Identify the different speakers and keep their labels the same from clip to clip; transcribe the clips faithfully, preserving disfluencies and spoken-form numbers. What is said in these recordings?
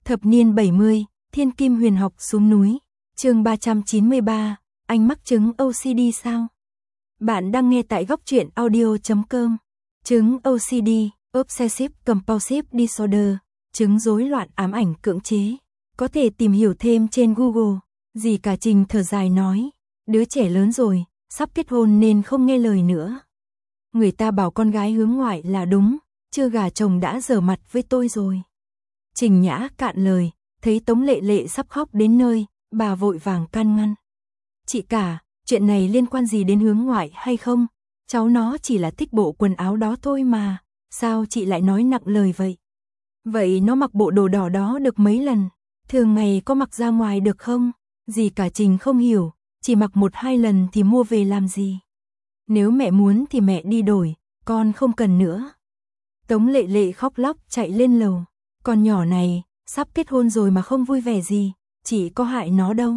Speaker 1: Thập niên bảy mươi, Thiên Kim Huyền Học xuống núi. Chương ba trăm chín mươi ba, anh mắc chứng ô xê đê sao? Bạn đang nghe tại góc truyện audio chấm com. Chứng ô xê đê, Obsessive Compulsive Disorder, chứng rối loạn ám ảnh cưỡng chế. Có thể tìm hiểu thêm trên Google. Dì cả Trình thở dài nói, đứa trẻ lớn rồi, sắp kết hôn nên không nghe lời nữa. Người ta bảo con gái hướng ngoại là đúng, chưa gả chồng đã giở mặt với tôi rồi. Trình Nhã cạn lời, thấy Tống Lệ Lệ sắp khóc đến nơi, bà vội vàng can ngăn. Chị cả, chuyện này liên quan gì đến hướng ngoại hay không? Cháu nó chỉ là thích bộ quần áo đó thôi mà, sao chị lại nói nặng lời vậy? Vậy nó mặc bộ đồ đỏ đó được mấy lần? Thường ngày có mặc ra ngoài được không? Dì cả Trình không hiểu, chỉ mặc một hai lần thì mua về làm gì? Nếu mẹ muốn thì mẹ đi đổi, con không cần nữa. Tống Lệ Lệ khóc lóc chạy lên lầu. Con nhỏ này, sắp kết hôn rồi mà không vui vẻ gì, chỉ có hại nó đâu.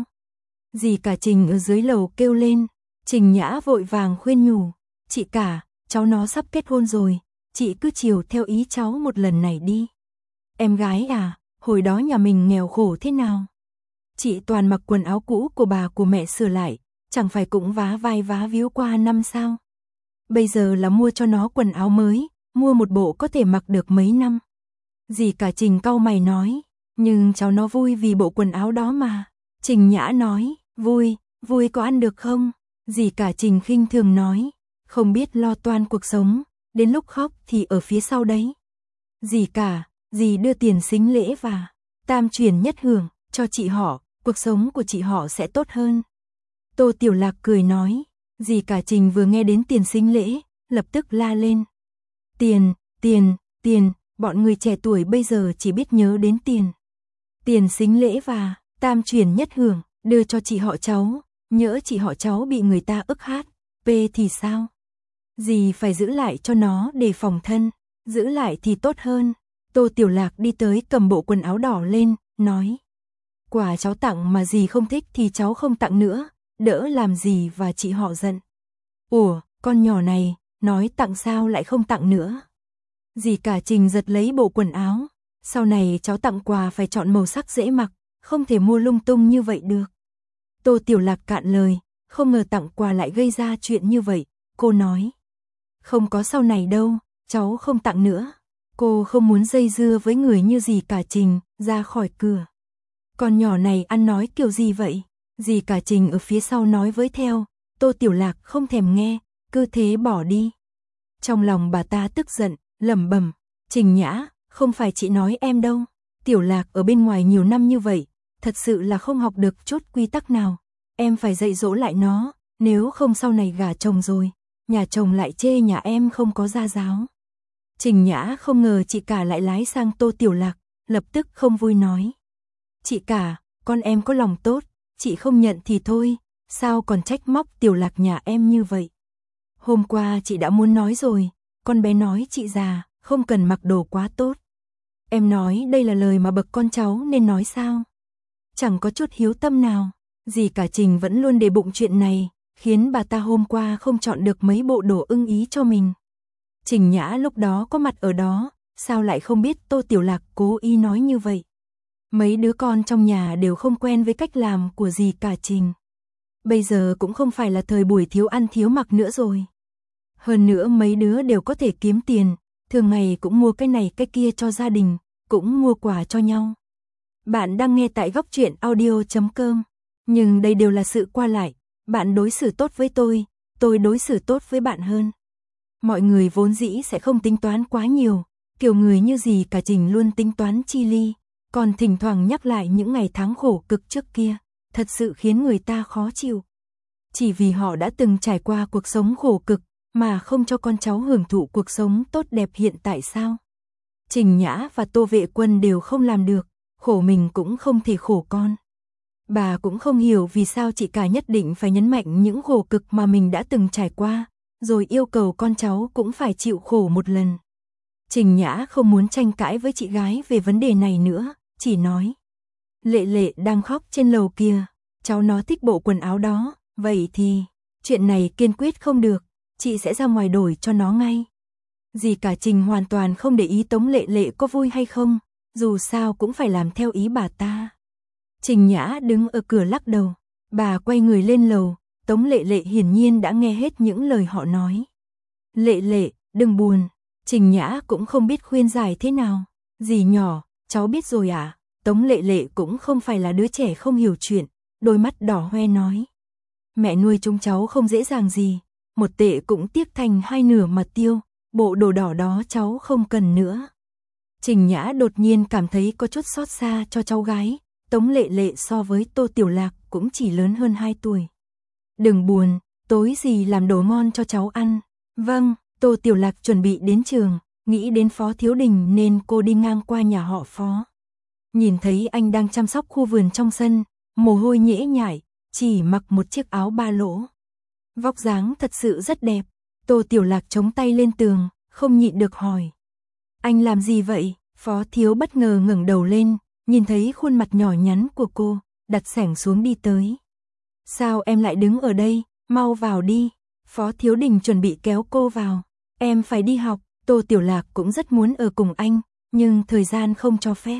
Speaker 1: Dì cả Trình ở dưới lầu kêu lên, Trình Nhã vội vàng khuyên nhủ, chị cả, cháu nó sắp kết hôn rồi, chị cứ chiều theo ý cháu một lần này đi. Em gái à, hồi đó nhà mình nghèo khổ thế nào? Chị toàn mặc quần áo cũ của bà của mẹ sửa lại, chẳng phải cũng vá vai vá víu qua năm sao? Bây giờ là mua cho nó quần áo mới, mua một bộ có thể mặc được mấy năm. Dì cả Trình cau mày nói, nhưng cháu nó vui vì bộ quần áo đó mà. Trình Nhã nói, vui, vui có ăn được không? Dì cả Trình khinh thường nói, không biết lo toan cuộc sống, đến lúc khóc thì ở phía sau đấy. Dì cả, dì đưa tiền sính lễ và tam chuyển nhất hưởng cho chị họ, cuộc sống của chị họ sẽ tốt hơn. Tô Tiểu Lạc cười nói, dì cả Trình vừa nghe đến tiền sính lễ, lập tức la lên. Tiền, tiền, tiền, bọn người trẻ tuổi bây giờ chỉ biết nhớ đến tiền. Tiền sính lễ và tam chuyển nhất hưởng, đưa cho chị họ cháu, nhỡ chị họ cháu bị người ta ức hát, p thì sao? Dì phải giữ lại cho nó để phòng thân, giữ lại thì tốt hơn. Tô Tiểu Lạc đi tới cầm bộ quần áo đỏ lên, nói. Quà cháu tặng mà dì không thích thì cháu không tặng nữa, đỡ làm dì và chị họ giận. Ủa, con nhỏ này, nói tặng sao lại không tặng nữa? Dì cả Trình giật lấy bộ quần áo, sau này cháu tặng quà phải chọn màu sắc dễ mặc, không thể mua lung tung như vậy được. Tô Tiểu Lạc cạn lời, không ngờ tặng quà lại gây ra chuyện như vậy, cô nói. Không có sau này đâu, cháu không tặng nữa. Cô không muốn dây dưa với người như dì cả Trình, ra khỏi cửa. Con nhỏ này ăn nói kiểu gì vậy? Dì cả Trình ở phía sau nói với theo, Tô Tiểu Lạc không thèm nghe, cứ thế bỏ đi. Trong lòng bà ta tức giận, lẩm bẩm, Trình Nhã, không phải chị nói em đâu. Tiểu Lạc ở bên ngoài nhiều năm như vậy, thật sự là không học được chút quy tắc nào. Em phải dạy dỗ lại nó, nếu không sau này gả chồng rồi, nhà chồng lại chê nhà em không có gia giáo. Trình Nhã không ngờ chị cả lại lái sang Tô Tiểu Lạc, lập tức không vui nói. Chị cả, con em có lòng tốt, chị không nhận thì thôi, sao còn trách móc Tiểu Lạc nhà em như vậy? Hôm qua chị đã muốn nói rồi, con bé nói chị già, không cần mặc đồ quá tốt. Em nói đây là lời mà bậc con cháu nên nói sao? Chẳng có chút hiếu tâm nào. Dì cả Trình vẫn luôn để bụng chuyện này, khiến bà ta hôm qua không chọn được mấy bộ đồ ưng ý cho mình. Trình Nhã lúc đó có mặt ở đó, sao lại không biết Tô Tiểu Lạc cố ý nói như vậy? Mấy đứa con trong nhà đều không quen với cách làm của dì cả Trình. Bây giờ cũng không phải là thời buổi thiếu ăn thiếu mặc nữa rồi. Hơn nữa mấy đứa đều có thể kiếm tiền, thường ngày cũng mua cái này cái kia cho gia đình, cũng mua quà cho nhau. Bạn đang nghe tại góc truyện audio chấm com. Nhưng đây đều là sự qua lại, bạn đối xử tốt với tôi, tôi đối xử tốt với bạn hơn. Mọi người vốn dĩ sẽ không tính toán quá nhiều, kiểu người như dì cả Trình luôn tính toán chi ly, còn thỉnh thoảng nhắc lại những ngày tháng khổ cực trước kia, thật sự khiến người ta khó chịu. Chỉ vì họ đã từng trải qua cuộc sống khổ cực, mà không cho con cháu hưởng thụ cuộc sống tốt đẹp hiện tại sao? Trình Nhã và Tô Vệ Quân đều không làm được, khổ mình cũng không thể khổ con. Bà cũng không hiểu vì sao chị cả nhất định phải nhấn mạnh những khổ cực mà mình đã từng trải qua, rồi yêu cầu con cháu cũng phải chịu khổ một lần. Trình Nhã không muốn tranh cãi với chị gái về vấn đề này nữa, chỉ nói. Lệ Lệ đang khóc trên lầu kia, cháu nó thích bộ quần áo đó, vậy thì, chuyện này kiên quyết không được, chị sẽ ra ngoài đổi cho nó ngay. Dì cả Trình hoàn toàn không để ý Tống Lệ Lệ có vui hay không, dù sao cũng phải làm theo ý bà ta. Trình Nhã đứng ở cửa lắc đầu, bà quay người lên lầu, Tống Lệ Lệ hiển nhiên đã nghe hết những lời họ nói. Lệ Lệ, đừng buồn, Trình Nhã cũng không biết khuyên giải thế nào. Dì nhỏ, cháu biết rồi à? Tống Lệ Lệ cũng không phải là đứa trẻ không hiểu chuyện, đôi mắt đỏ hoe nói. Mẹ nuôi chúng cháu không dễ dàng gì, một tệ cũng tiếc thành hai nửa mà tiêu, bộ đồ đỏ đó cháu không cần nữa. Trình Nhã đột nhiên cảm thấy có chút xót xa cho cháu gái, Tống Lệ Lệ so với Tô Tiểu Lạc cũng chỉ lớn hơn hai tuổi. Đừng buồn, tối dì làm đồ ngon cho cháu ăn. Vâng, Tô Tiểu Lạc chuẩn bị đến trường, nghĩ đến Phó Thiếu Đình nên cô đi ngang qua nhà họ Phó. Nhìn thấy anh đang chăm sóc khu vườn trong sân, mồ hôi nhễ nhại, chỉ mặc một chiếc áo ba lỗ. Vóc dáng thật sự rất đẹp, Tô Tiểu Lạc chống tay lên tường, không nhịn được hỏi. Anh làm gì vậy? Phó Thiếu bất ngờ ngẩng đầu lên, nhìn thấy khuôn mặt nhỏ nhắn của cô, đặt xẻng xuống đi tới. Sao em lại đứng ở đây, mau vào đi. Phó Thiếu Đình chuẩn bị kéo cô vào. Em phải đi học, Tô Tiểu Lạc cũng rất muốn ở cùng anh, nhưng thời gian không cho phép.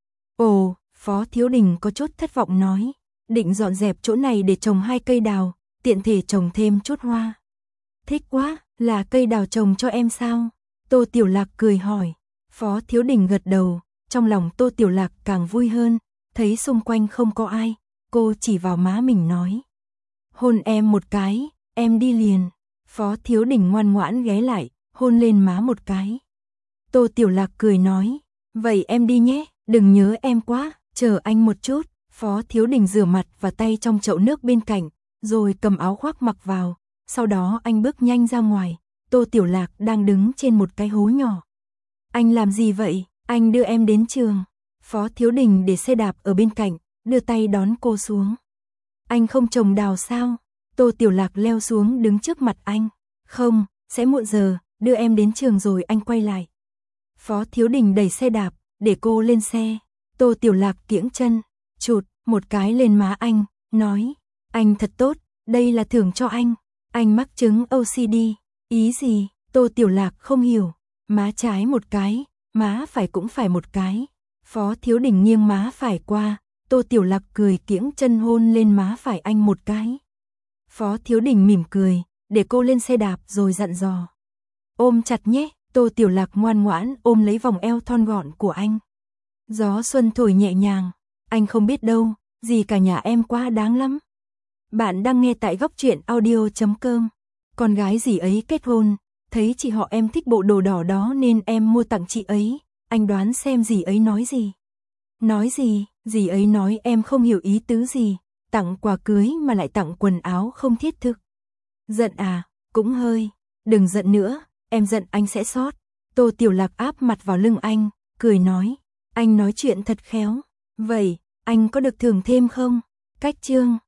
Speaker 1: Ồ, Phó Thiếu Đình có chút thất vọng nói, định dọn dẹp chỗ này để trồng hai cây đào, tiện thể trồng thêm chút hoa. Thích quá, là cây đào trồng cho em sao? Tô Tiểu Lạc cười hỏi. Phó Thiếu Đình gật đầu, trong lòng Tô Tiểu Lạc càng vui hơn, thấy xung quanh không có ai, cô chỉ vào má mình nói. Hôn em một cái, em đi liền. Phó Thiếu Đình ngoan ngoãn ghé lại, hôn lên má một cái. Tô Tiểu Lạc cười nói, vậy em đi nhé, đừng nhớ em quá, chờ anh một chút. Phó Thiếu Đình rửa mặt và tay trong chậu nước bên cạnh, rồi cầm áo khoác mặc vào, sau đó anh bước nhanh ra ngoài. Tô Tiểu Lạc đang đứng trên một cái hố nhỏ. Anh làm gì vậy? Anh đưa em đến trường. Phó Thiếu Đình để xe đạp ở bên cạnh, đưa tay đón cô xuống. Anh không trồng đào sao? Tô Tiểu Lạc leo xuống đứng trước mặt anh. Không, sẽ muộn giờ, đưa em đến trường rồi anh quay lại. Phó Thiếu Đình đẩy xe đạp, để cô lên xe. Tô Tiểu Lạc kiễng chân, chụt một cái lên má anh, nói. Anh thật tốt, đây là thưởng cho anh. Anh mắc chứng ô xê đê. Ý gì? Tô Tiểu Lạc không hiểu. Má trái một cái, má phải cũng phải một cái. Phó Thiếu Đình nghiêng má phải qua, Tô Tiểu Lạc cười kiễng chân hôn lên má phải anh một cái. Phó Thiếu Đình mỉm cười, để cô lên xe đạp rồi dặn dò. Ôm chặt nhé, Tô Tiểu Lạc ngoan ngoãn ôm lấy vòng eo thon gọn của anh. Gió xuân thổi nhẹ nhàng, anh không biết đâu, gì cả nhà em quá đáng lắm. Bạn đang nghe tại góc truyện audio chấm com. Con gái dì ấy kết hôn, thấy chị họ em thích bộ đồ đỏ đó nên em mua tặng chị ấy, anh đoán xem dì ấy nói gì. Nói gì? Dì ấy nói em không hiểu ý tứ gì, tặng quà cưới mà lại tặng quần áo không thiết thực. Giận à? Cũng hơi. Đừng giận nữa, em giận anh sẽ sót. Tô Tiểu Lạc áp mặt vào lưng anh, cười nói. Anh nói chuyện thật khéo. Vậy, anh có được thưởng thêm không? Cách chương.